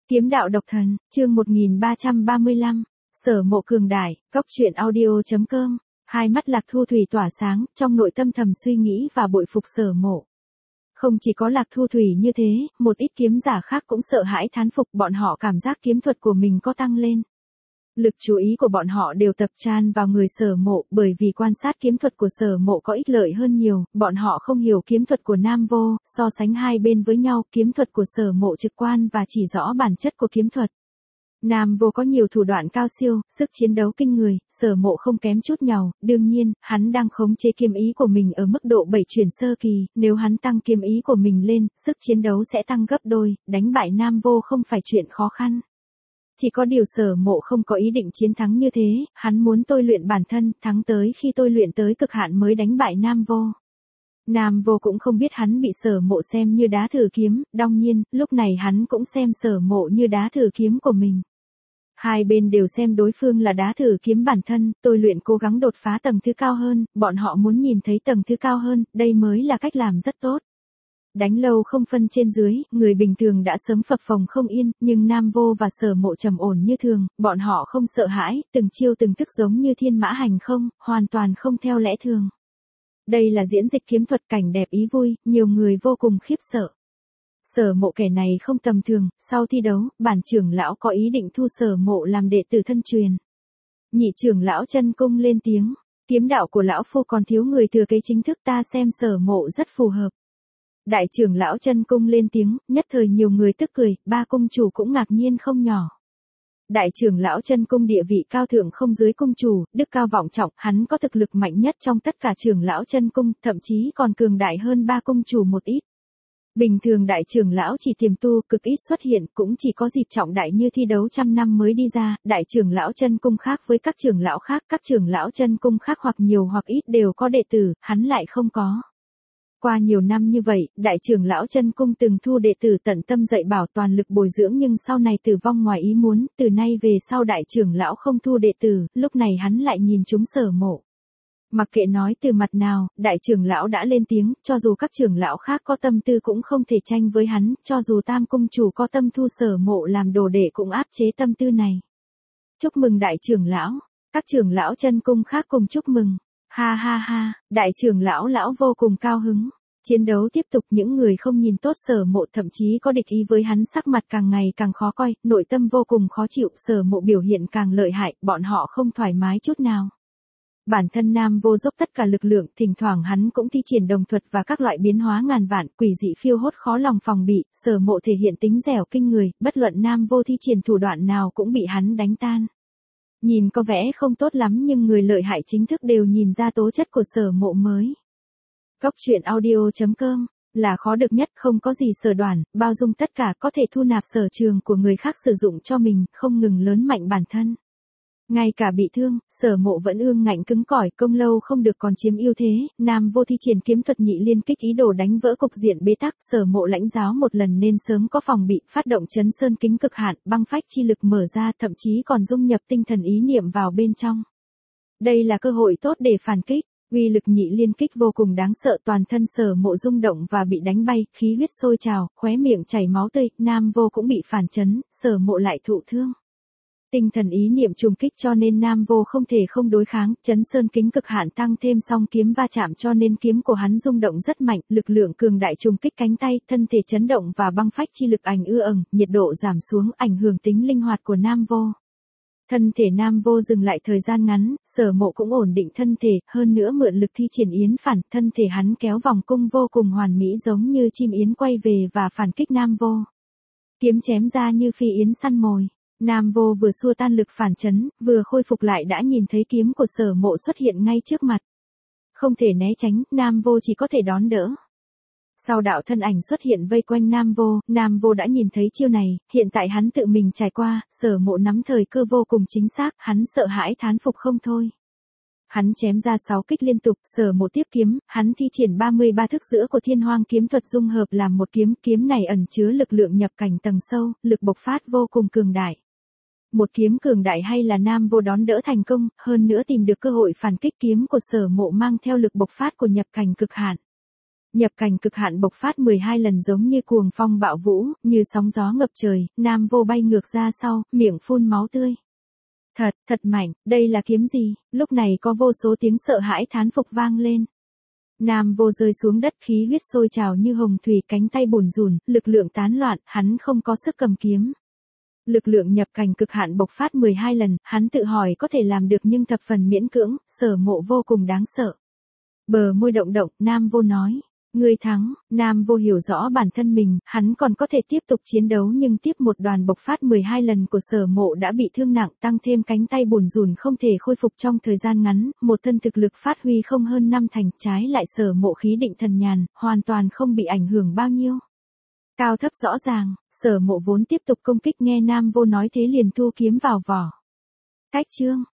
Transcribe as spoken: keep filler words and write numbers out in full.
Kiếm đạo độc thần, chương một nghìn ba trăm ba mươi lăm, Sở Mộ cường đại, cốc truyện audio chấm com. Hai mắt Lạc Thu Thủy tỏa sáng, trong nội tâm thầm suy nghĩ và bội phục Sở Mộ. Không chỉ có Lạc Thu Thủy như thế, một ít kiếm giả khác cũng sợ hãi thán phục, bọn họ cảm giác kiếm thuật của mình có tăng lên. Lực chú ý của bọn họ đều tập tràn vào người Sở Mộ, bởi vì quan sát kiếm thuật của Sở Mộ có ích lợi hơn nhiều, bọn họ không hiểu kiếm thuật của Nam Vô, so sánh hai bên với nhau, kiếm thuật của Sở Mộ trực quan và chỉ rõ bản chất của kiếm thuật. Nam Vô có nhiều thủ đoạn cao siêu, sức chiến đấu kinh người, Sở Mộ không kém chút nào, đương nhiên, hắn đang khống chế kiếm ý của mình ở mức độ bảy chuyển sơ kỳ, nếu hắn tăng kiếm ý của mình lên, sức chiến đấu sẽ tăng gấp đôi, đánh bại Nam Vô không phải chuyện khó khăn. Chỉ có điều Sở Mộ không có ý định chiến thắng như thế, hắn muốn tôi luyện bản thân, thắng tới khi tôi luyện tới cực hạn mới đánh bại Nam Vô. Nam Vô cũng không biết hắn bị Sở Mộ xem như đá thử kiếm, đương nhiên, lúc này hắn cũng xem Sở Mộ như đá thử kiếm của mình. Hai bên đều xem đối phương là đá thử kiếm bản thân, tôi luyện cố gắng đột phá tầng thứ cao hơn, bọn họ muốn nhìn thấy tầng thứ cao hơn, đây mới là cách làm rất tốt. Đánh lâu không phân trên dưới, người bình thường đã sớm phập phồng không yên, nhưng Nam Vô và Sở Mộ trầm ổn như thường, bọn họ không sợ hãi, từng chiêu từng thức giống như thiên mã hành không, hoàn toàn không theo lẽ thường. Đây là diễn dịch kiếm thuật cảnh đẹp ý vui, nhiều người vô cùng khiếp sợ. Sở Mộ kẻ này không tầm thường, sau thi đấu, bản trưởng lão có ý định thu Sở Mộ làm đệ tử thân truyền. Nhị trưởng lão Chân Cung lên tiếng, kiếm đạo của lão phu còn thiếu người thừa kế chính thức, ta xem Sở Mộ rất phù hợp. Đại trưởng lão Chân Cung lên tiếng, nhất thời nhiều người tức cười, ba cung chủ cũng ngạc nhiên không nhỏ. Đại trưởng lão Chân Cung địa vị cao thượng không dưới cung chủ, đức cao vọng trọng, hắn có thực lực mạnh nhất trong tất cả trưởng lão Chân Cung, thậm chí còn cường đại hơn ba cung chủ một ít. Bình thường đại trưởng lão chỉ tiềm tu, cực ít xuất hiện, cũng chỉ có dịp trọng đại như thi đấu trăm năm mới đi ra, đại trưởng lão Chân Cung khác với các trưởng lão khác, các trưởng lão Chân Cung khác hoặc nhiều hoặc ít đều có đệ tử, hắn lại không có. Qua nhiều năm như vậy, đại trưởng lão Chân Cung từng thu đệ tử tận tâm dạy bảo toàn lực bồi dưỡng nhưng sau này tử vong ngoài ý muốn, từ nay về sau đại trưởng lão không thu đệ tử, lúc này hắn lại nhìn chúng Sở Mộ. Mặc kệ nói từ mặt nào, đại trưởng lão đã lên tiếng, cho dù các trưởng lão khác có tâm tư cũng không thể tranh với hắn, cho dù Tam cung chủ có tâm thu Sở Mộ làm đồ đệ cũng áp chế tâm tư này. Chúc mừng đại trưởng lão, các trưởng lão Chân Cung khác cùng chúc mừng. Ha ha ha, đại trưởng lão lão vô cùng cao hứng. Chiến đấu tiếp tục, những người không nhìn tốt Sở Mộ thậm chí có địch ý với hắn sắc mặt càng ngày càng khó coi, nội tâm vô cùng khó chịu, Sở Mộ biểu hiện càng lợi hại, bọn họ không thoải mái chút nào. Bản thân Nam Vô dốc tất cả lực lượng, thỉnh thoảng hắn cũng thi triển đồng thuật và các loại biến hóa ngàn vạn, quỷ dị phiêu hốt khó lòng phòng bị, Sở Mộ thể hiện tính dẻo kinh người, bất luận Nam Vô thi triển thủ đoạn nào cũng bị hắn đánh tan. Nhìn có vẻ không tốt lắm nhưng người lợi hại chính thức đều nhìn ra tố chất của Sở Mộ mới. Cốc truyện audio chấm com là khó được nhất, không có gì sở đoản, bao dung tất cả, có thể thu nạp sở trường của người khác sử dụng cho mình, không ngừng lớn mạnh bản thân. Ngay cả bị thương, Sở Mộ vẫn ương ngạnh cứng cỏi, công lâu không được còn chiếm ưu thế, Nam Vô thi triển kiếm thuật nhị liên kích ý đồ đánh vỡ cục diện bế tắc, Sở Mộ lãnh giáo một lần nên sớm có phòng bị, phát động chấn sơn kính cực hạn, băng phách chi lực mở ra, thậm chí còn dung nhập tinh thần ý niệm vào bên trong. Đây là cơ hội tốt để phản kích. Uy lực nhị liên kích vô cùng đáng sợ, toàn thân Sở Mộ rung động và bị đánh bay, khí huyết sôi trào, khóe miệng chảy máu tươi, Nam Vô cũng bị phản chấn, Sở Mộ lại thụ thương. Tinh thần ý niệm trùng kích cho nên Nam Vô không thể không đối kháng, chấn sơn kính cực hạn tăng thêm song kiếm va chạm cho nên kiếm của hắn rung động rất mạnh, lực lượng cường đại trùng kích cánh tay, thân thể chấn động và băng phách chi lực ảnh ưa ẩn, nhiệt độ giảm xuống, ảnh hưởng tính linh hoạt của Nam Vô. Thân thể Nam Vô dừng lại thời gian ngắn, Sở Mộ cũng ổn định thân thể, hơn nữa mượn lực thi triển yến phản, thân thể hắn kéo vòng cung vô cùng hoàn mỹ giống như chim yến quay về và phản kích Nam Vô. Kiếm chém ra như phi yến săn mồi. Nam Vô vừa xua tan lực phản chấn, vừa khôi phục lại đã nhìn thấy kiếm của Sở Mộ xuất hiện ngay trước mặt. Không thể né tránh, Nam Vô chỉ có thể đón đỡ. Sau đạo thân ảnh xuất hiện vây quanh Nam Vô, Nam Vô đã nhìn thấy chiêu này, hiện tại hắn tự mình trải qua, Sở Mộ nắm thời cơ vô cùng chính xác, hắn sợ hãi thán phục không thôi. Hắn chém ra sáu kích liên tục, Sở Mộ tiếp kiếm, hắn thi triển ba mươi ba thức giữa của Thiên Hoang kiếm thuật dung hợp làm một kiếm, kiếm này ẩn chứa lực lượng nhập cảnh tầng sâu, lực bộc phát vô cùng cường đại. Một kiếm cường đại hay là Nam Vô đón đỡ thành công, hơn nữa tìm được cơ hội phản kích, kiếm của Sở Mộ mang theo lực bộc phát của nhập cảnh cực hạn. Nhập cảnh cực hạn bộc phát mười hai lần giống như cuồng phong bạo vũ, như sóng gió ngập trời, Nam Vô bay ngược ra sau, miệng phun máu tươi. Thật, thật mạnh, đây là kiếm gì? Lúc này có vô số tiếng sợ hãi thán phục vang lên. Nam Vô rơi xuống đất, khí huyết sôi trào như hồng thủy, cánh tay bủn rủn, lực lượng tán loạn, hắn không có sức cầm kiếm. Lực lượng nhập cảnh cực hạn bộc phát mười hai lần, hắn tự hỏi có thể làm được nhưng thập phần miễn cưỡng, Sở Mộ vô cùng đáng sợ. Bờ môi động động, Nam Vô nói. Ngươi thắng. Nam Vô hiểu rõ bản thân mình, hắn còn có thể tiếp tục chiến đấu nhưng tiếp một đoàn bộc phát mười hai lần của Sở Mộ đã bị thương nặng, tăng thêm cánh tay bủn rủn không thể khôi phục trong thời gian ngắn, một thân thực lực phát huy không hơn năm thành, trái lại Sở Mộ khí định thần nhàn, hoàn toàn không bị ảnh hưởng bao nhiêu. Cao thấp rõ ràng, Sở Mộ vốn tiếp tục công kích, nghe Nam Vô nói thế liền thu kiếm vào vỏ. Cách chương